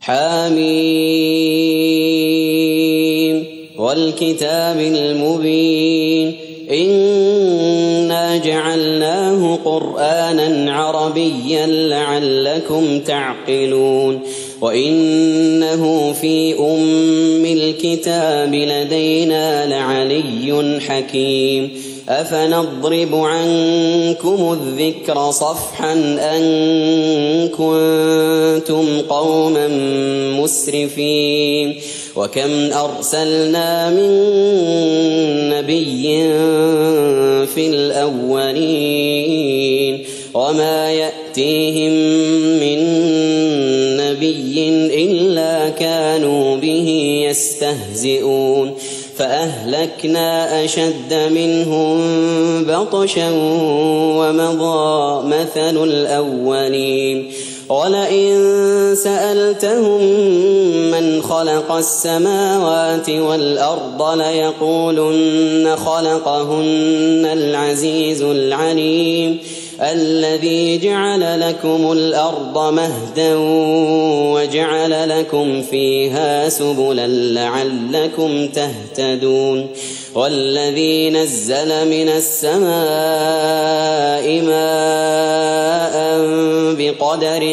حميم والكتاب المبين إنا جعلناه قرآنا عربيا لعلكم تعقلون وإنه في أم الكتاب لدينا لعلي حكيم أفنضرب عنكم الذكر صفحا أن كنتم قوما مسرفين وكم أرسلنا من نبي في الأولين وما يأتيهم من نبي إلا كانوا به يستهزئون فأهلكنا أشد منهم بطشا ومضى مثل الأولين ولئن سألتهم من خلق السماوات والأرض ليقولن خلقهن العزيز العليم الذي جعل لكم الأرض مهدا وجعل لكم فيها سبلا لعلكم تهتدون والذي نزل من السماء ماء بقدر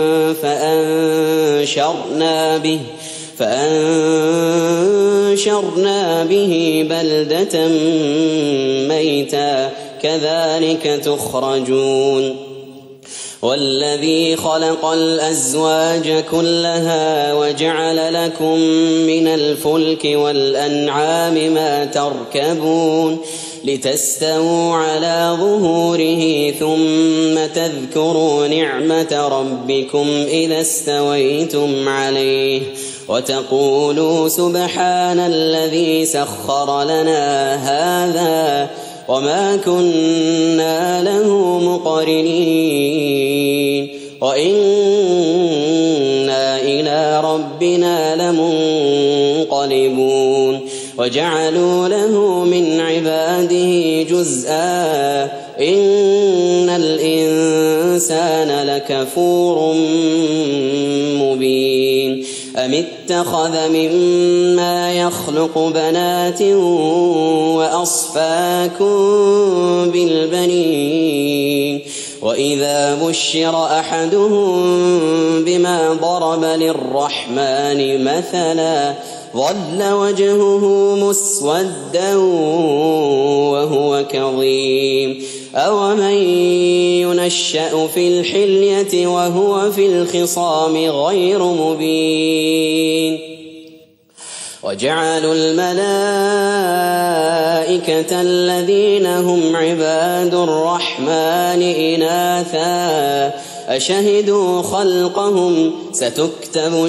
فأنشرنا به بلدة ميتا كذلك تخرجون والذي خلق الأزواج كلها وجعل لكم من الفلك والأنعام ما تركبون لتستووا على ظهوره ثم تذكروا نعمة ربكم إذا استويتم عليه وتقولوا سبحان الذي سخر لنا هذا وما كنا له مقرنين وإنا إلى ربنا لمنقلبون وجعلوا له من عباده جزءا إن الإنسان لكفور مبين أم اتخذ مما يخلق بنات وأصفاكم بالبنين وإذا بشر أحدهم بما ضرب للرحمن مثلا ظل وجهه مسودا وهو كظيم أومن ينشأ في الحلية وهو في الخصام غير مبين وجعلوا الملائكة الذين هم عباد الرحمن إناثا أشهدوا خلقهم ستكتب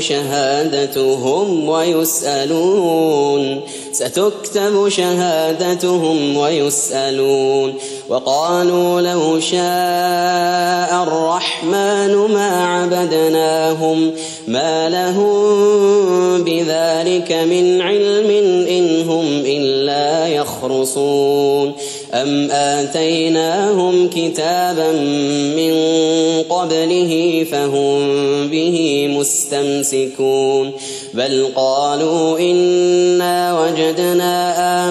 شهادتهم ويسألون وقالوا لو شاء الرحمن ما عبدناهم ما لهم بذلك من علم إن هم إلا يخرصون أم آتيناهم كتابا من قبله فهم به مستمسكون بل قالوا إنا وجدنا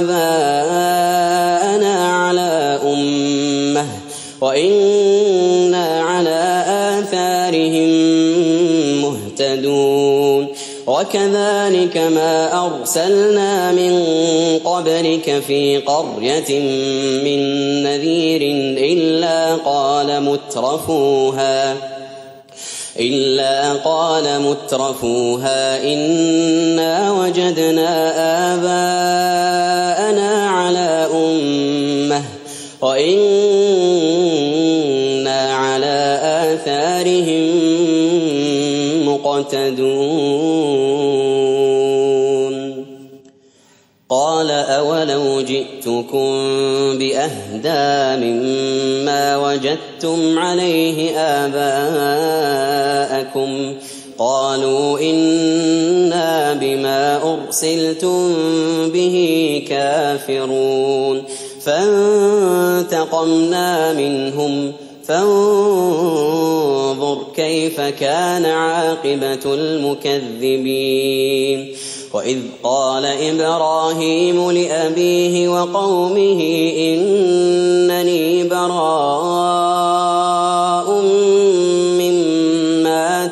آباءنا على أمة وإنا على آثارهم مهتدون وكذلك ما أرسلنا من قبلك في قرية من نذير إلا قال مترفوها إنا وجدنا آباءنا على أمة وإنا على آثارهم مقتدون قال أولو جئتكم بأهدى مما وجدتم عليه آباءكم قالوا إنا بما أرسلتم به كافرون فانتقمنا منهم فانظر فانظر كيف كان عاقبة المكذبين. وإذ قال إبراهيم لأبيه وقومه إنني براء مما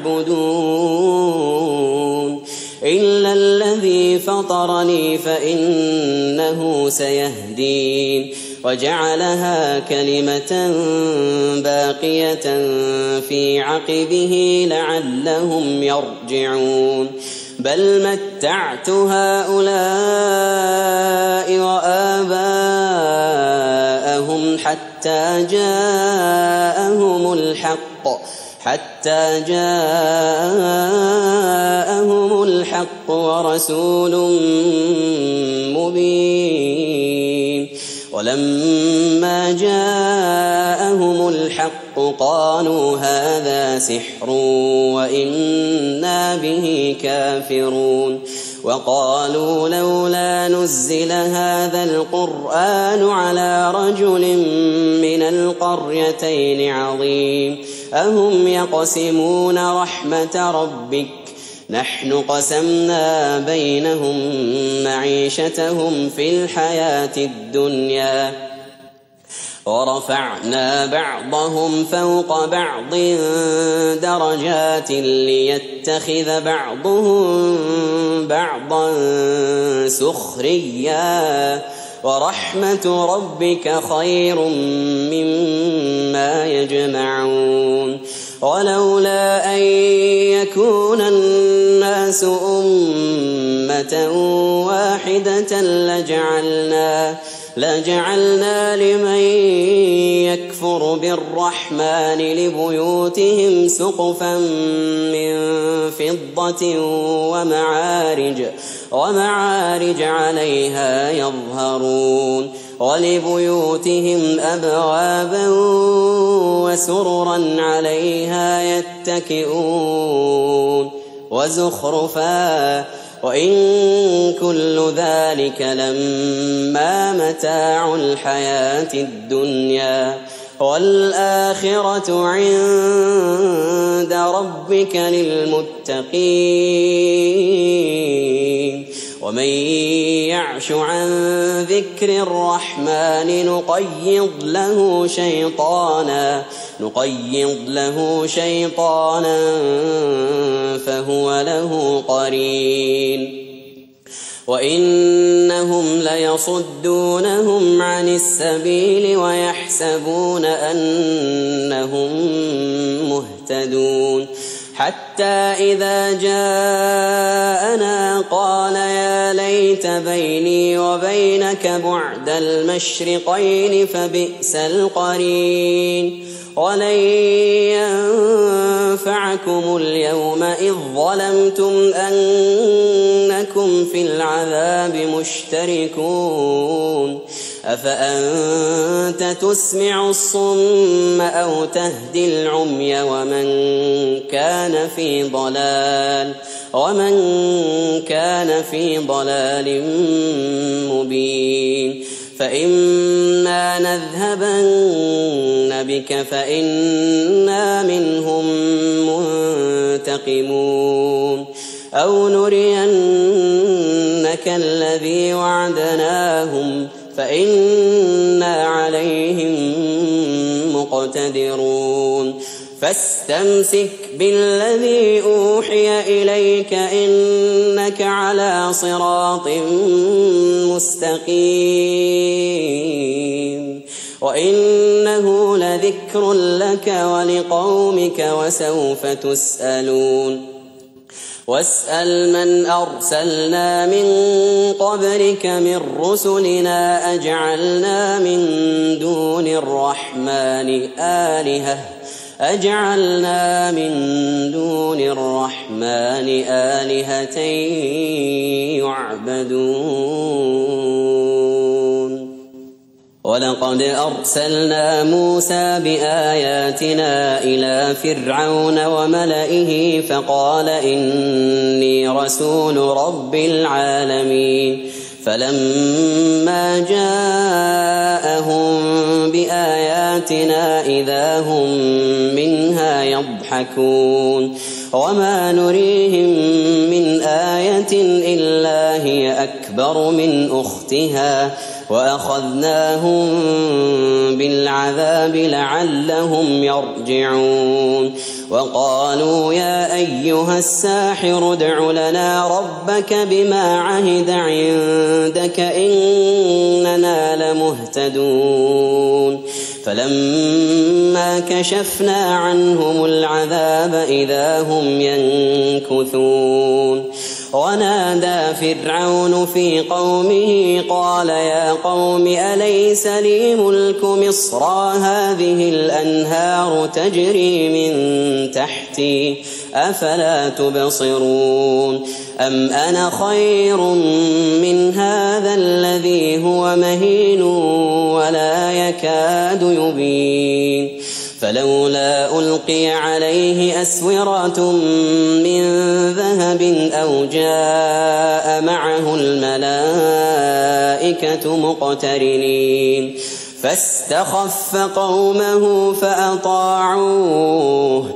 تعبدون إلا الذي فطرني فإنه سيهدين. وجعلها كلمة باقية في عقبه لعلهم يرجعون. بل متعت هؤلاء وآباءهم حتى جاءهم الحق ورسول مبين. ولما جاءهم الحق قالوا هذا سحر وإنا به كافرون. وقالوا لولا نزل هذا القرآن على رجل من القريتين عظيم أهم يقسمون رحمة ربك نحن قسمنا بينهم معيشتهم في الحياة الدنيا ورفعنا بعضهم فوق بعض درجات ليتخذ بعضهم بعضا سخريا ورحمة ربك خير مما يجمعون. ولولا أن يكون الناس أمة واحدة لجعلنا لمن يكفر بالرحمن لبيوتهم سقفا من فضة ومعارج عليها يظهرون ولبيوتهم أبوابا وسررا عليها يتكئون وزخرفا وإن كل ذلك لما متاع الحياة الدنيا والآخرة عند ربك للمتقين. ومن يعش عن ذكر الرحمن نقيض له شيطانا فهو له قرين. وإنهم ليصدونهم عن السبيل ويحسبون أنهم مهتدون حتى إذا جاءنا قال يا ليت بيني وبينك بعد المشرقين فبئس القرين. ولن ينفعكم اليوم إذ ظلمتم أنكم في العذاب مشتركون. أفأنت تسمع الصم أو تهدي العمي ومن كان في ضلال مبين. فإما نذهبن بك فإنا منهم منتقمون أو نرينك الذي وعدناهم فإنا عليهم مقتدرون. فاستمسك بالذي أوحي إليك إنك على صراط مستقيم. وإنه لذكر لك ولقومك وسوف تسألون. واسأل من أرسلنا من قبلك من رسلنا أجعلنا من دون الرحمن آلهة يعبدون. ولقد أرسلنا موسى بآياتنا إلى فرعون وملئه فقال إني رسول رب العالمين. فلما جاءهم بآياتنا إذا هم منها يضحكون وما نريهم من آية إلا هي أكبر من أختها وأخذناهم بالعذاب لعلهم يرجعون وقالوا يا أيها الساحر ادع لنا ربك بما عهد عندك إننا لمهتدون فلما كشفنا عنهم العذاب إذا هم ينكثون ونادى فرعون في قومه قال يا قوم أليس لي ملك مصر هذه الأنهار تجري من تحتي أفلا تبصرون أم أنا خير من هذا الذي هو مهين ولا يكاد يبين فلولا ألقي عليه أسورة من ذهب أو جاء معه الملائكة مقترنين فاستخف قومه فأطاعوه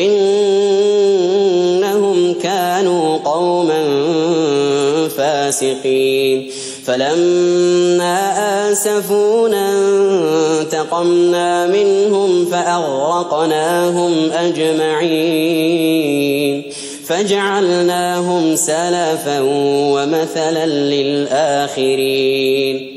إنهم كانوا قوما فاسقين فلما آسفونا انتقمنا منهم فأغرقناهم أجمعين فجعلناهم سلفا ومثلا للآخرين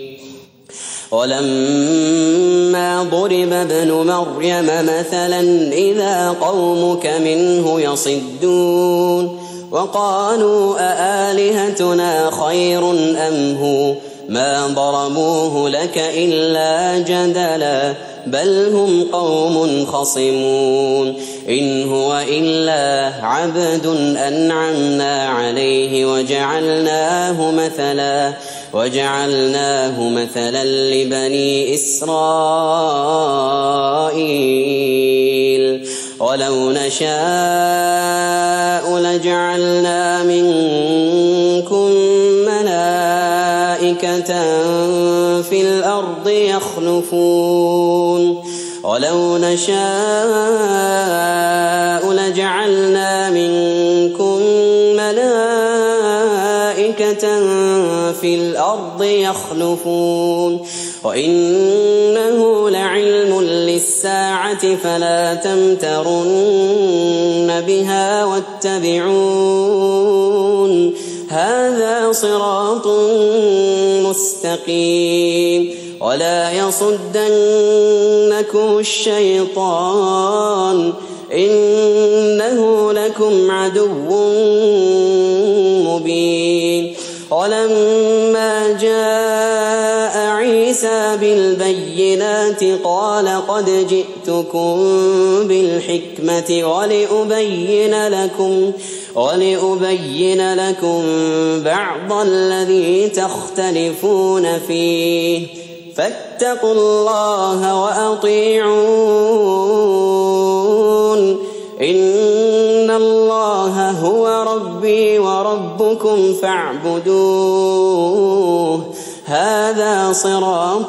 ولما ضرب ابن مريم مثلا إذا قومك منه يصدون وقالوا أآلهتنا خير أم هو ما ضربوه لك إلا جدلا بل هم قوم خصمون إن هو إلا عبد أنعمنا عليه وجعلناه مثلا لبني إسرائيل ولو نشاء لجعلنا منكم ملائكة في الأرض يخلفون ولو نشاء لجعلنا منكم ملائكة في الأرض يخلفون وإنه لعلم للساعة فلا تمترن بها واتبعون هذا صراط مستقيم ولا يصدنكم الشيطان إنه لكم عدو مبين ولما جاء عيسى بالبينات قال قد جئتكم بالحكمة ولأبين لكم بعض الذي تختلفون فيه فاتقوا الله وأطيعون إن الله هو ربي وربكم فاعبدوه هذا صراط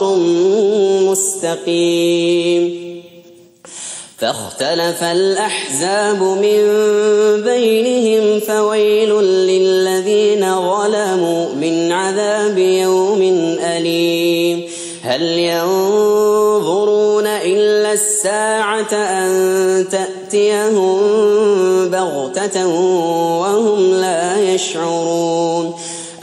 مستقيم فاختلف الأحزاب من بينهم فويل للذين ظلموا من عذاب يوم أليم هل ينظرون إلا الساعة أن تأتيهم بغتة وهم لا يشعرون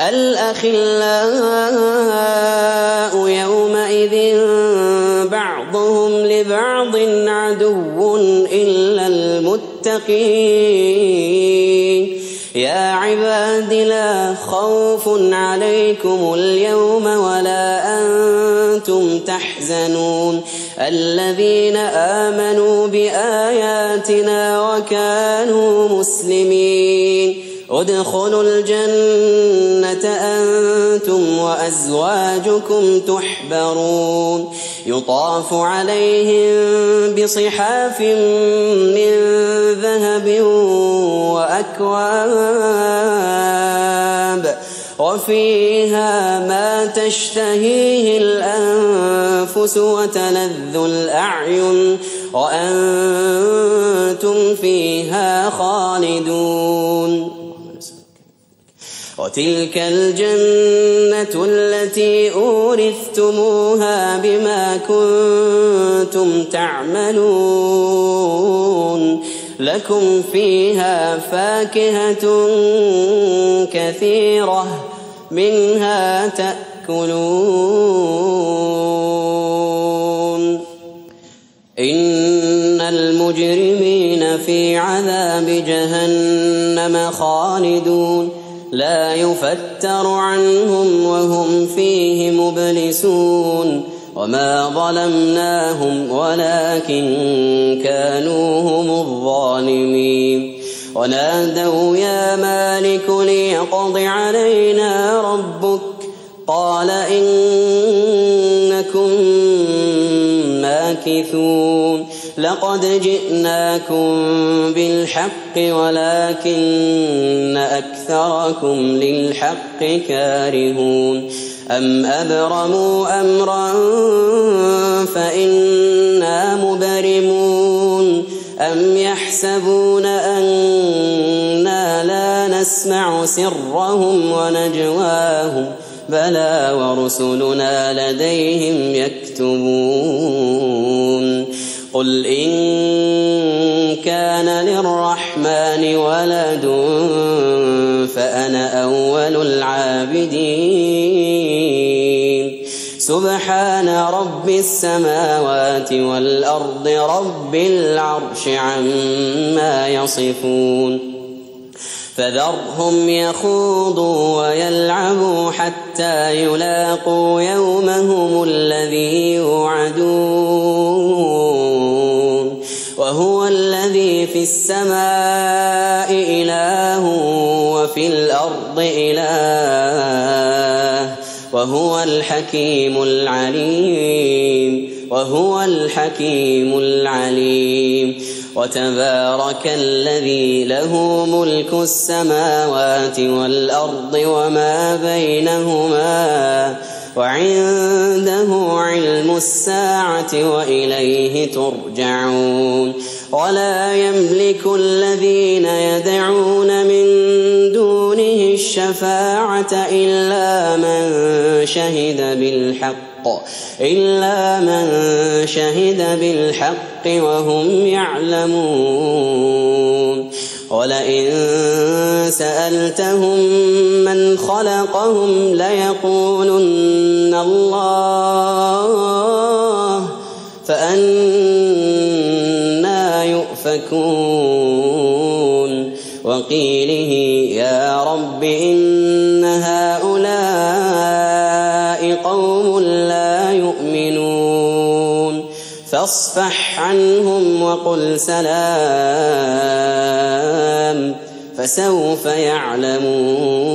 الأخلاء يومئذ بعضهم لبعض عدو إلا المتقين يا عباد لا خوف عليكم اليوم ولا أنتم تحزنون الذين آمنوا بآياتنا وكانوا مسلمين ادخلوا الجنة أنتم وأزواجكم تحبرون يطاف عليهم بصحاف من ذهب وفيها ما تشتهيه الأنفس وتلذ الأعين وأنتم فيها خالدون. وتلك الجنة التي أورثتموها بما كنتم تعملون لكم فيها فاكهة كثيرة منها تأكلون. إن المجرمين في عذاب جهنم خالدون لا يفتر عنهم وهم فيه مبلسون. وما ظلمناهم ولكن كانوا هم الظالمين. ونادوا يا مالك ليقض علينا ربك قال إنكم ماكثون. لقد جئناكم بالحق ولكن أكثركم للحق كارهون. أم أبرموا أمرا فإنا مبرمون. أم يحسبون أنا لا نسمع سرهم ونجواهم بلى ورسلنا لديهم يكتبون. قل إن كان للرحمن ولد فأنا أول العابدين. سبحان رب السماوات والأرض رب العرش عما يصفون. فذرهم يخوضوا ويلعبوا حتى يلاقوا يومهم الذي يوعدون. وهو الذي في السماء إله وفي الأرض إله وهو الحكيم العليم. وهو الحكيم العليم. وتبارك الذي له ملك السماوات والأرض وما بينهما وعنده علم الساعة وإليه ترجعون. ولا يملك الذين يدعون من دونه الشفاعة إلا من شهد بالحق وهم يعلمون. ولئن سألتهم من خلقهم ليقولن الله فأنى يؤفكون. وقيله يا رب إن هؤلاء قوم لا يؤمنون فاصفح عنهم وقل سلام فسوف يعلمون.